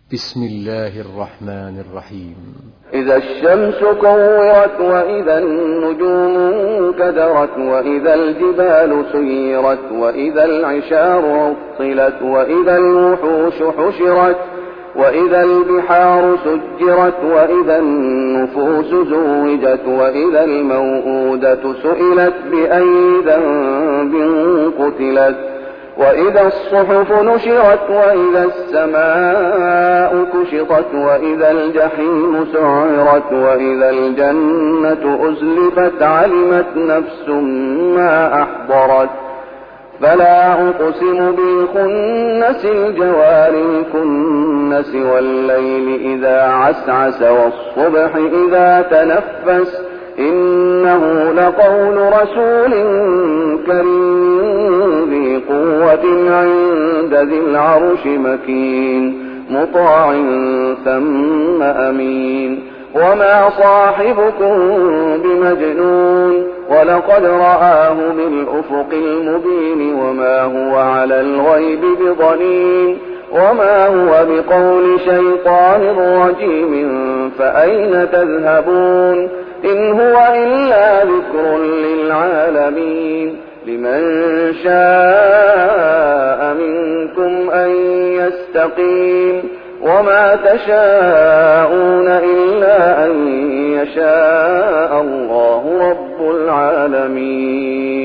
بسم الله الرحمن الرحيم. إذا الشمس كورت وإذا النجوم كدرت وإذا الجبال سيرت وإذا العشار عطلت وإذا الوحوش حشرت وإذا البحار سجرت وإذا النفوس زوجت وإذا الموءودة سئلت بأي ذنب قتلت وإذا الصحف نشرت وإذا السماء كشطت وإذا الجحيم سعرت وإذا الجنة أزلفت علمت نفس ما أحضرت فلا أقسم بالخنس الجوار الكنس والليل إذا عسعس والصبح إذا تنفس إنه لقول رسول كريم ذي قوة عند ذي العرش مكين مطاع ثم أمين وما صاحبكم بمجنون ولقد رآه بالأفق المبين وما هو على الغيب بضنين وما هو بقول شيطان رجيم فأين تذهبون إن هو إلا ذكر للعالمين لمن شاء منكم أن يستقيم وما تشاءون إلا أن يشاء الله رب العالمين.